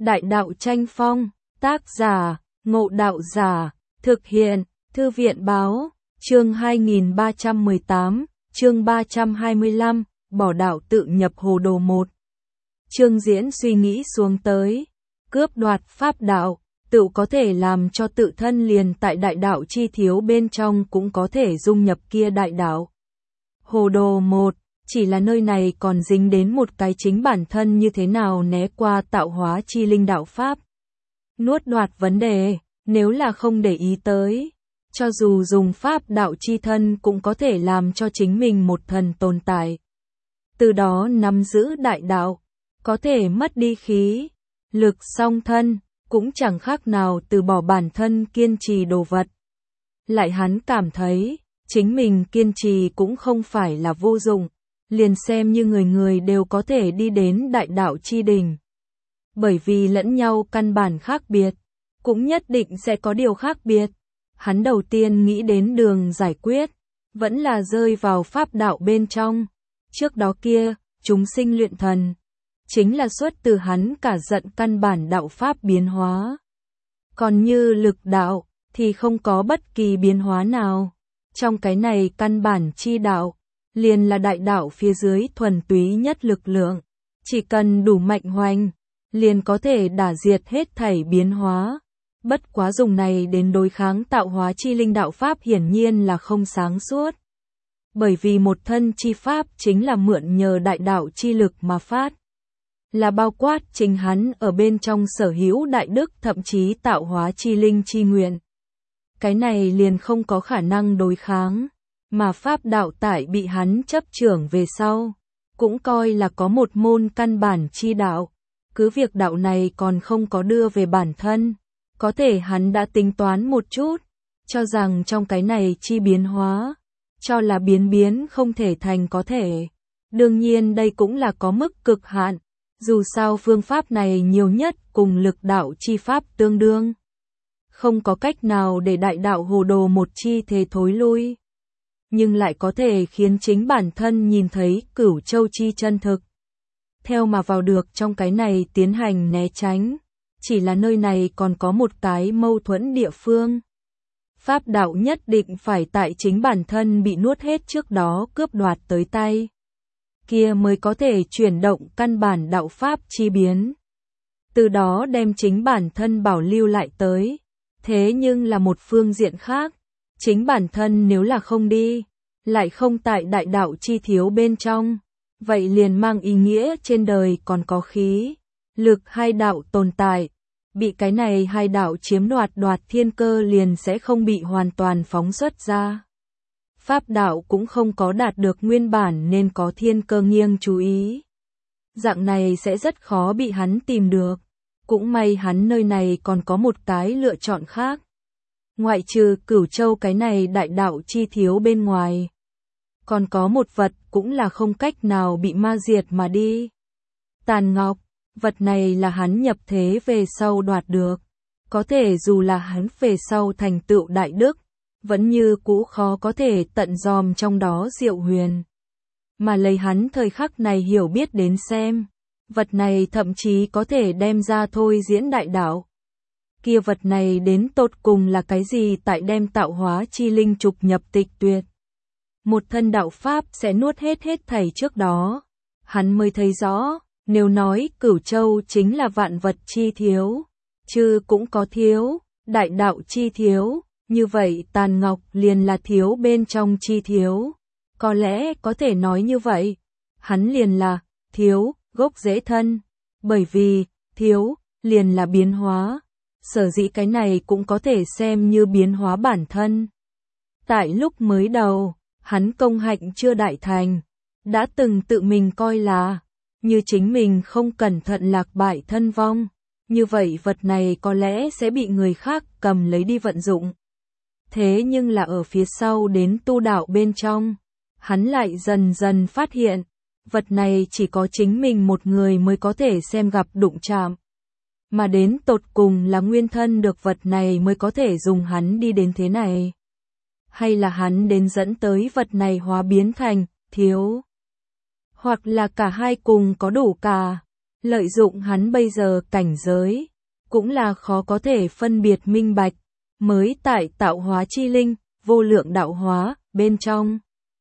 Đại đạo tranh phong, tác giả, Ngộ Đạo Giả, thực hiện, Thư viện báo, chương 2318, chương 325, bỏ đạo tự nhập hồ đồ 1. Chương diễn suy nghĩ xuống tới, cướp đoạt pháp đạo, tự có thể làm cho tự thân liền tại đại đạo chi thiếu bên trong cũng có thể dung nhập kia đại đạo. Hồ đồ 1, chỉ là nơi này còn dính đến một cái chính bản thân như thế nào né qua tạo hóa chi linh đạo pháp. Nuốt đoạt vấn đề, nếu là không để ý tới, cho dù dùng pháp đạo chi thân cũng có thể làm cho chính mình một thần tồn tại. Từ đó nắm giữ đại đạo, có thể mất đi khí, lực song thân, cũng chẳng khác nào từ bỏ bản thân kiên trì đồ vật. Lại hắn cảm thấy, chính mình kiên trì cũng không phải là vô dụng, liền xem như người người đều có thể đi đến đại đạo chi đỉnh. Bởi vì lẫn nhau căn bản khác biệt, cũng nhất định sẽ có điều khác biệt. Hắn đầu tiên nghĩ đến đường giải quyết, vẫn là rơi vào pháp đạo bên trong. Trước đó kia, chúng sinh luyện thần, chính là xuất từ hắn cả giận căn bản đạo pháp biến hóa. Còn như lực đạo, thì không có bất kỳ biến hóa nào. Trong cái này căn bản chi đạo, liền là đại đạo phía dưới thuần túy nhất lực lượng. Chỉ cần đủ mạnh hoành, liền có thể đả diệt hết thảy biến hóa. Bất quá dùng này đến đối kháng tạo hóa chi linh đạo pháp hiển nhiên là không sáng suốt. Bởi vì một thân chi pháp chính là mượn nhờ đại đạo chi lực mà phát. Là bao quát chính hắn ở bên trong sở hữu đại đức thậm chí tạo hóa chi linh chi nguyện. Cái này liền không có khả năng đối kháng, mà pháp đạo tại bị hắn chấp trưởng về sau, cũng coi là có một môn căn bản chi đạo. Cứ việc đạo này còn không có đưa về bản thân, có thể hắn đã tính toán một chút, cho rằng trong cái này chi biến hóa, cho là biến không thể thành có thể. Đương nhiên đây cũng là có mức cực hạn, dù sao phương pháp này nhiều nhất cùng lực đạo chi pháp tương đương. Không có cách nào để đại đạo hồ đồ một chi thế thối lui, nhưng lại có thể khiến chính bản thân nhìn thấy cửu châu chi chân thực. Theo mà vào được trong cái này tiến hành né tránh, chỉ là nơi này còn có một cái mâu thuẫn địa phương. Pháp đạo nhất định phải tại chính bản thân bị nuốt hết trước đó cướp đoạt tới tay. Kia mới có thể chuyển động căn bản đạo pháp chi biến. Từ đó đem chính bản thân bảo lưu lại tới. Thế nhưng là một phương diện khác, chính bản thân nếu là không đi, lại không tại đại đạo chi thiếu bên trong, vậy liền mang ý nghĩa trên đời còn có khí, lực hai đạo tồn tại. Bị cái này hai đạo chiếm đoạt thiên cơ liền sẽ không bị hoàn toàn phóng xuất ra. Pháp đạo cũng không có đạt được nguyên bản nên có thiên cơ nghiêng chú ý. Dạng này sẽ rất khó bị hắn tìm được. Cũng may hắn nơi này còn có một cái lựa chọn khác. Ngoại trừ Cửu Châu cái này đại đạo chi thiếu bên ngoài. Còn có một vật cũng là không cách nào bị ma diệt mà đi. Tàn Ngọc, vật này là hắn nhập thế về sau đoạt được. Có thể dù là hắn về sau thành tựu đại đức, vẫn như cũ khó có thể tận dòm trong đó diệu huyền. Mà lấy hắn thời khắc này hiểu biết đến xem, vật này thậm chí có thể đem ra thôi diễn đại đạo. Kia vật này đến tột cùng là cái gì tại đem tạo hóa chi linh trục nhập tịch tuyệt. Một thân đạo pháp sẽ nuốt hết thảy trước đó. Hắn mới thấy rõ, nếu nói Cửu Châu chính là vạn vật chi thiếu, chứ cũng có thiếu, đại đạo chi thiếu, như vậy Tàn Ngọc liền là thiếu bên trong chi thiếu. Có lẽ có thể nói như vậy, hắn liền là thiếu, gốc rễ thân, bởi vì thiếu liền là biến hóa, sở dĩ cái này cũng có thể xem như biến hóa bản thân. Tại lúc mới đầu, hắn công hạnh chưa đại thành, đã từng tự mình coi là, như chính mình không cẩn thận lạc bại thân vong, như vậy vật này có lẽ sẽ bị người khác cầm lấy đi vận dụng. Thế nhưng là ở phía sau đến tu đạo bên trong, hắn lại dần dần phát hiện, vật này chỉ có chính mình một người mới có thể xem gặp đụng chạm. Mà đến tột cùng là nguyên thân được vật này mới có thể dùng hắn đi đến thế này. Hay là hắn đến dẫn tới vật này hóa biến thành thiếu. Hoặc là cả hai cùng có đủ cả. lợi dụng hắn bây giờ cảnh giới, cũng là khó có thể phân biệt minh bạch, mới tại tạo hóa chi linh, vô lượng đạo hóa, bên trong.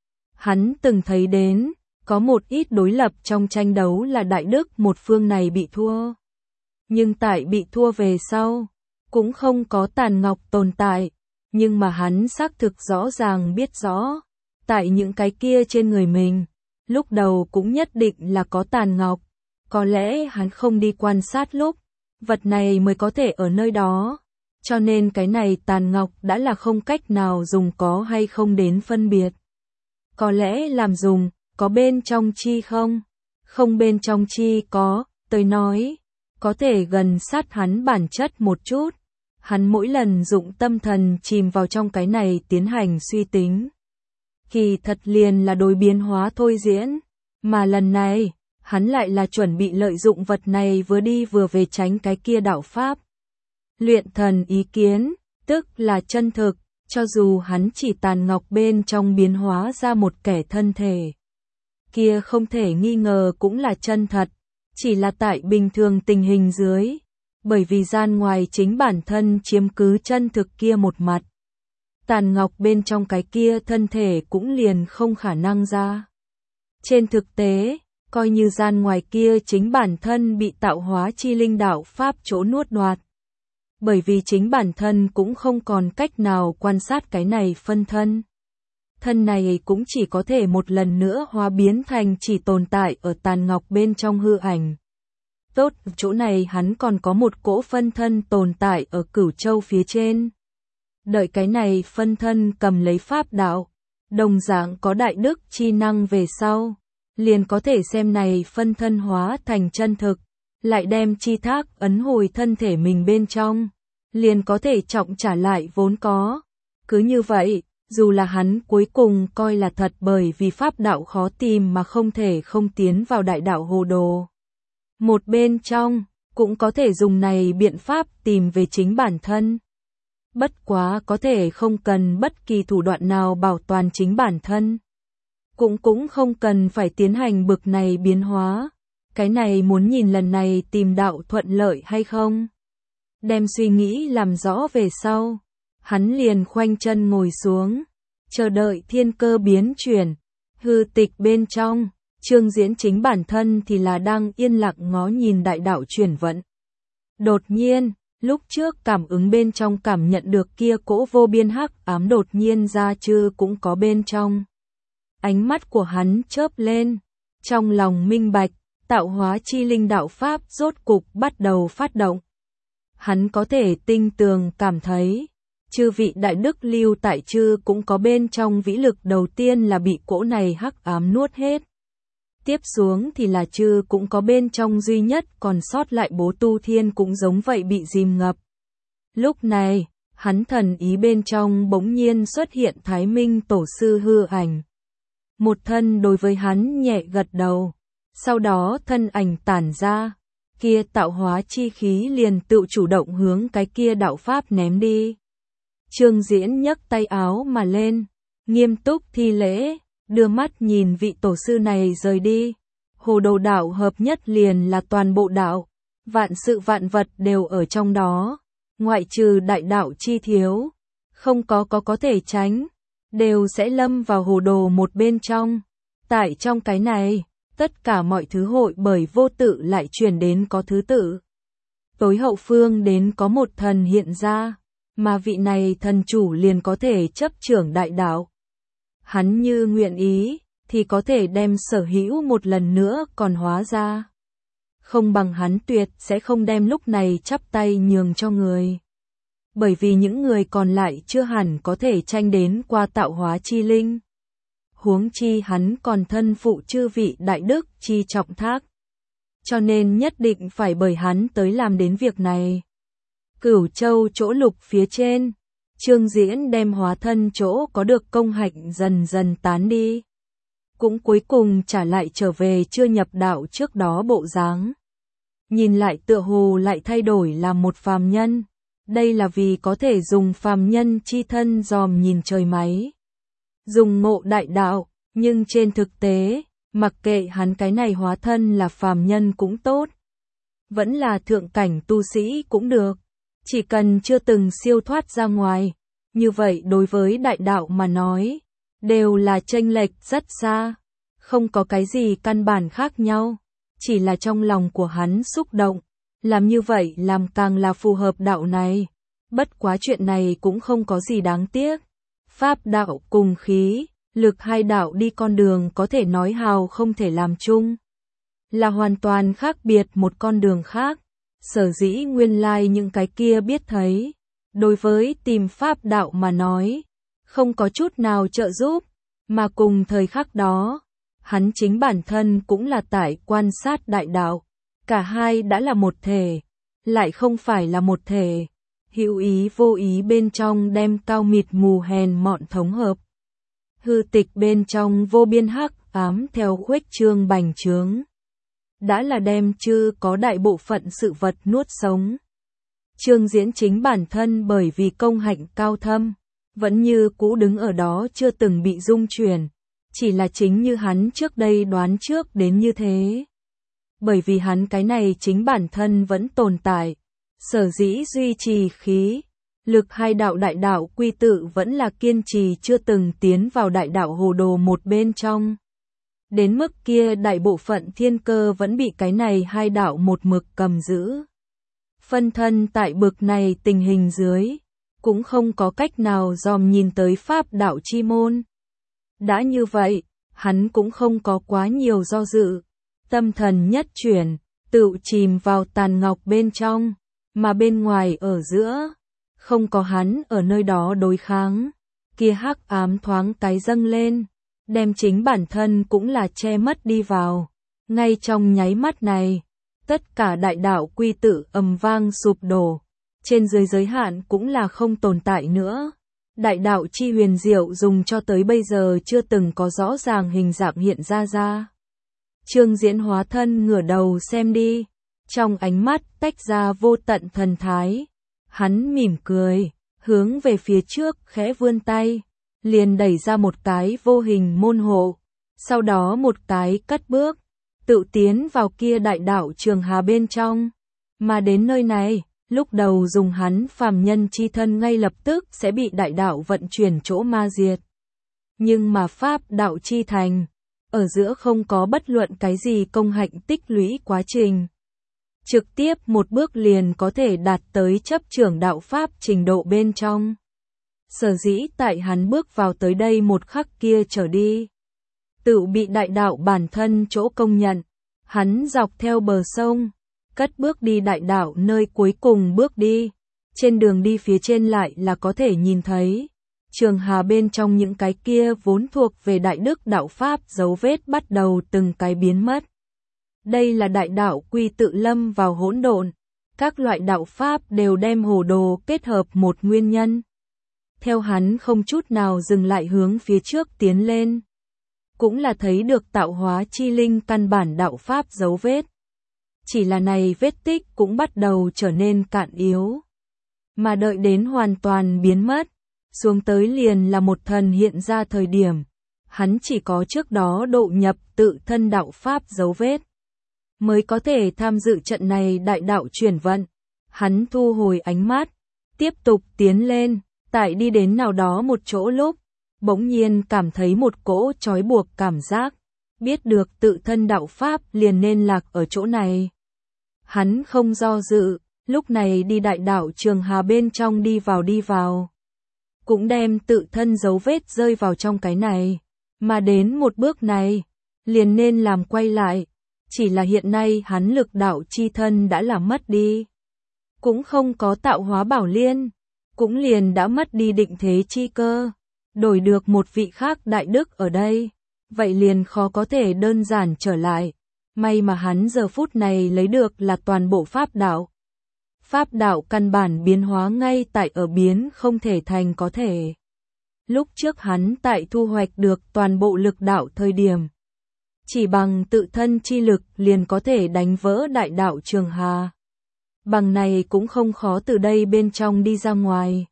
Hắn từng thấy đến, có một ít đối lập trong tranh đấu là đại đức một phương này bị thua. Nhưng tại bị thua về sau, cũng không có tàn ngọc tồn tại, nhưng mà hắn xác thực rõ ràng biết rõ, tại những cái kia trên người mình, lúc đầu cũng nhất định là có tàn ngọc, có lẽ hắn không đi quan sát lúc, vật này mới có thể ở nơi đó, cho nên cái này tàn ngọc đã là không cách nào dùng có hay không đến phân biệt. Có lẽ làm dùng, có bên trong chi không? Không bên trong chi có, tôi nói, có thể gần sát hắn bản chất một chút. Hắn mỗi lần dụng tâm thần chìm vào trong cái này tiến hành suy tính. Kỳ thật liền là đối biến hóa thôi diễn, mà lần này, hắn lại là chuẩn bị lợi dụng vật này vừa đi vừa về tránh cái kia đạo pháp. Luyện thần ý kiến, tức là chân thực, cho dù hắn chỉ tàn ngọc bên trong biến hóa ra một kẻ thân thể. Kia không thể nghi ngờ cũng là chân thật, chỉ là tại bình thường tình hình dưới, bởi vì gian ngoài chính bản thân chiếm cứ chân thực kia một mặt. Tàn ngọc bên trong cái kia thân thể cũng liền không khả năng ra. Trên thực tế, coi như gian ngoài kia chính bản thân bị tạo hóa chi linh đạo pháp chỗ nuốt đoạt. Bởi vì chính bản thân cũng không còn cách nào quan sát cái này phân thân. Thân này cũng chỉ có thể một lần nữa hóa biến thành chỉ tồn tại ở tàn ngọc bên trong hư ảnh. Tốt, chỗ này hắn còn có một cỗ phân thân tồn tại ở Cửu Châu phía trên. Đợi cái này phân thân cầm lấy pháp đạo, đồng dạng có đại đức chi năng về sau, liền có thể xem này phân thân hóa thành chân thực, lại đem chi thác ấn hồi thân thể mình bên trong, liền có thể trọng trả lại vốn có. Cứ như vậy, dù là hắn cuối cùng coi là thật bởi vì pháp đạo khó tìm mà không thể không tiến vào đại đạo hồ đồ. Một bên trong, cũng có thể dùng này biện pháp tìm về chính bản thân. Bất quá có thể không cần bất kỳ thủ đoạn nào bảo toàn chính bản thân. Cũng không cần phải tiến hành bực này biến hóa. Cái này muốn nhìn lần này tìm đạo thuận lợi hay không. Đem suy nghĩ làm rõ về sau. Hắn liền khoanh chân ngồi xuống. Chờ đợi thiên cơ biến chuyển. Hư tịch bên trong. Trương Diễn chính bản thân thì là đang yên lặng ngó nhìn đại đạo chuyển vận. Đột nhiên, lúc trước cảm ứng bên trong cảm nhận được kia cỗ vô biên hắc ám đột nhiên ra chư cũng có bên trong. Ánh mắt của hắn chớp lên, trong lòng minh bạch, tạo hóa chi linh đạo pháp rốt cục bắt đầu phát động. Hắn có thể tinh tường cảm thấy, chư vị đại đức lưu tại chư cũng có bên trong vĩ lực đầu tiên là bị cỗ này hắc ám nuốt hết. Tiếp xuống thì là chư cũng có bên trong duy nhất còn sót lại Bố Tu Thiên cũng giống vậy bị dìm ngập. Lúc này, hắn thần ý bên trong bỗng nhiên xuất hiện Thái Minh Tổ sư hư ảnh. Một thân đối với hắn nhẹ gật đầu, sau đó thân ảnh tản ra, kia tạo hóa chi khí liền tự chủ động hướng cái kia đạo pháp ném đi. Trương Diễn nhấc tay áo mà lên, nghiêm túc thi lễ, đưa mắt nhìn vị tổ sư này rời đi. Hồ đồ đạo hợp nhất liền là toàn bộ đạo, vạn sự vạn vật đều ở trong đó, ngoại trừ đại đạo chi thiếu, không có thể tránh, đều sẽ lâm vào hồ đồ một bên trong. Tại trong cái này, tất cả mọi thứ hội bởi vô tự lại chuyển đến có thứ tự. Tối hậu phương đến có một thần hiện ra, mà vị này thần chủ liền có thể chấp trưởng đại đạo. Hắn như nguyện ý, thì có thể đem sở hữu một lần nữa còn hóa ra. Không bằng hắn tuyệt sẽ không đem lúc này chắp tay nhường cho người. Bởi vì những người còn lại chưa hẳn có thể tranh đến qua tạo hóa chi linh. Huống chi hắn còn thân phụ chư vị đại đức chi trọng thác. Cho nên nhất định phải bởi hắn tới làm đến việc này. Cửu Châu chỗ lục phía trên, Trương Diễn đem hóa thân chỗ có được công hạnh dần dần tán đi. Cũng cuối cùng trả lại trở về chưa nhập đạo trước đó bộ dáng. Nhìn lại tựa hồ lại thay đổi làm một phàm nhân. Đây là vì có thể dùng phàm nhân chi thân dòm nhìn trời máy. Dùng ngộ đại đạo, nhưng trên thực tế, mặc kệ hắn cái này hóa thân là phàm nhân cũng tốt, vẫn là thượng cảnh tu sĩ cũng được. Chỉ cần chưa từng siêu thoát ra ngoài, như vậy đối với đại đạo mà nói, đều là chênh lệch rất xa, không có cái gì căn bản khác nhau, chỉ là trong lòng của hắn xúc động, làm như vậy làm càng là phù hợp đạo này. Bất quá chuyện này cũng không có gì đáng tiếc. Pháp đạo cùng khí, lực hai đạo đi con đường có thể nói hào không thể làm chung, là hoàn toàn khác biệt một con đường khác. Sở dĩ nguyên lai những cái kia biết thấy, đối với tìm pháp đạo mà nói, không có chút nào trợ giúp, mà cùng thời khắc đó, hắn chính bản thân cũng là tại quan sát đại đạo, cả hai đã là một thể, lại không phải là một thể, hữu ý vô ý bên trong đem cao mịt mù hèn mọn thống hợp. Hư tịch bên trong vô biên hắc ám theo khuếch trương bành trướng, đã là đem chư có đại bộ phận sự vật nuốt sống. Trương Diễn chính bản thân bởi vì công hạnh cao thâm, vẫn như cũ đứng ở đó chưa từng bị rung chuyển, chỉ là chính như hắn trước đây đoán trước đến như thế. Bởi vì hắn cái này chính bản thân vẫn tồn tại, sở dĩ duy trì khí, lực hai đạo đại đạo quy tự vẫn là kiên trì chưa từng tiến vào đại đạo hồ đồ một bên trong. Đến mức kia đại bộ phận thiên cơ vẫn bị cái này hai đạo một mực cầm giữ. Phân thân tại bực này tình hình dưới, cũng không có cách nào dòm nhìn tới pháp đạo chi môn. Đã như vậy, hắn cũng không có quá nhiều do dự, tâm thần nhất chuyển, tự chìm vào tàn ngọc bên trong, mà bên ngoài ở giữa, không có hắn ở nơi đó đối kháng, kia hắc ám thoáng cái dâng lên, đem chính bản thân cũng là che mất đi vào. Ngay trong nháy mắt này, tất cả đại đạo quy tự ầm vang sụp đổ, trên dưới giới hạn cũng là không tồn tại nữa. Đại đạo chi huyền diệu dùng cho tới bây giờ chưa từng có rõ ràng hình dạng hiện ra. Trương Diễn hóa thân ngửa đầu xem đi, trong ánh mắt tách ra vô tận thần thái. Hắn mỉm cười, hướng về phía trước khẽ vươn tay, liền đẩy ra một cái vô hình môn hộ, sau đó một cái cất bước, tự tiến vào kia đại đạo trường hà bên trong. Mà đến nơi này, lúc đầu dùng hắn phàm nhân chi thân ngay lập tức sẽ bị đại đạo vận chuyển chỗ ma diệt. Nhưng mà pháp đạo chi thành, ở giữa không có bất luận cái gì công hạnh tích lũy quá trình. Trực tiếp một bước liền có thể đạt tới chấp trưởng đạo pháp trình độ bên trong. Sở dĩ tại hắn bước vào tới đây một khắc kia trở đi, tự bị đại đạo bản thân chỗ công nhận, hắn dọc theo bờ sông, cất bước đi đại đạo nơi cuối cùng bước đi, trên đường đi phía trên lại là có thể nhìn thấy, trường hà bên trong những cái kia vốn thuộc về đại đức đạo pháp dấu vết bắt đầu từng cái biến mất. Đây là đại đạo quy tự lâm vào hỗn độn, các loại đạo pháp đều đem hồ đồ kết hợp một nguyên nhân. Theo hắn không chút nào dừng lại hướng phía trước tiến lên, cũng là thấy được tạo hóa chi linh căn bản đạo pháp dấu vết. Chỉ là này vết tích cũng bắt đầu trở nên cạn yếu, mà đợi đến hoàn toàn biến mất, xuống tới liền là một thần hiện ra thời điểm, hắn chỉ có trước đó độ nhập tự thân đạo pháp dấu vết, mới có thể tham dự trận này đại đạo chuyển vận. Hắn thu hồi ánh mắt, tiếp tục tiến lên, tại đi đến nào đó một chỗ lúc, bỗng nhiên cảm thấy một cỗ trói buộc cảm giác, biết được tự thân đạo pháp liền nên lạc ở chỗ này. Hắn không do dự, lúc này đi đại đạo trường hà bên trong đi vào. Cũng đem tự thân dấu vết rơi vào trong cái này, mà đến một bước này, liền nên làm quay lại, chỉ là hiện nay hắn lực đạo chi thân đã là mất đi. Cũng không có tạo hóa bảo liên, cũng liền đã mất đi định thế chi cơ, đổi được một vị khác đại đức ở đây, vậy liền khó có thể đơn giản trở lại. May mà hắn giờ phút này lấy được là toàn bộ pháp đạo. Pháp đạo căn bản biến hóa ngay tại ở biến không thể thành có thể. Lúc trước hắn tại thu hoạch được toàn bộ lực đạo thời điểm, chỉ bằng tự thân chi lực liền có thể đánh vỡ đại đạo trường hà. Bằng này cũng không khó từ đây bên trong đi ra ngoài.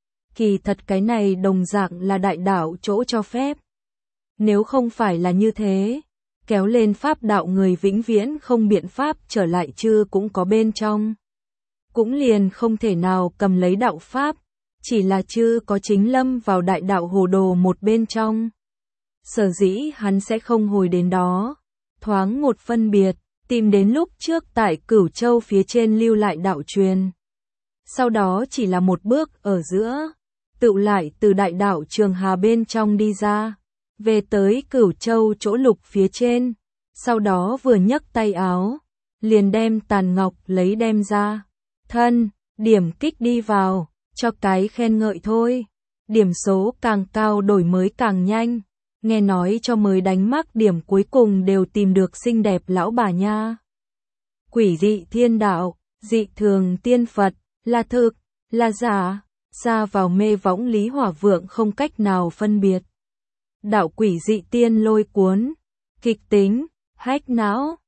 Kỳ thật cái này đồng dạng là đại đạo chỗ cho phép. Nếu không phải là như thế, kéo lên pháp đạo người vĩnh viễn không biện pháp trở lại chứ cũng có bên trong. Cũng liền không thể nào cầm lấy đạo pháp, chỉ là chư có chính lâm vào đại đạo hồ đồ một bên trong. Sở dĩ hắn sẽ không hồi đến đó, thoáng một phân biệt, tìm đến lúc trước tại Cửu Châu phía trên lưu lại đạo truyền. Sau đó chỉ là một bước ở giữa, tựu lại từ đại đạo Trường Hà bên trong đi ra, về tới Cửu Châu chỗ lục phía trên, sau đó vừa nhấc tay áo, liền đem tàn ngọc lấy đem ra, thân, điểm kích đi vào, cho cái khen ngợi thôi, điểm số càng cao đổi mới càng nhanh, nghe nói cho mới đánh mắc điểm cuối cùng đều tìm được xinh đẹp lão bà nha. Quỷ dị thiên đạo, dị thường tiên Phật, là thực, là giả, xa vào mê võng Lý Hỏa Vượng không cách nào phân biệt. Đạo quỷ dị tiên lôi cuốn, kịch tính, hách não,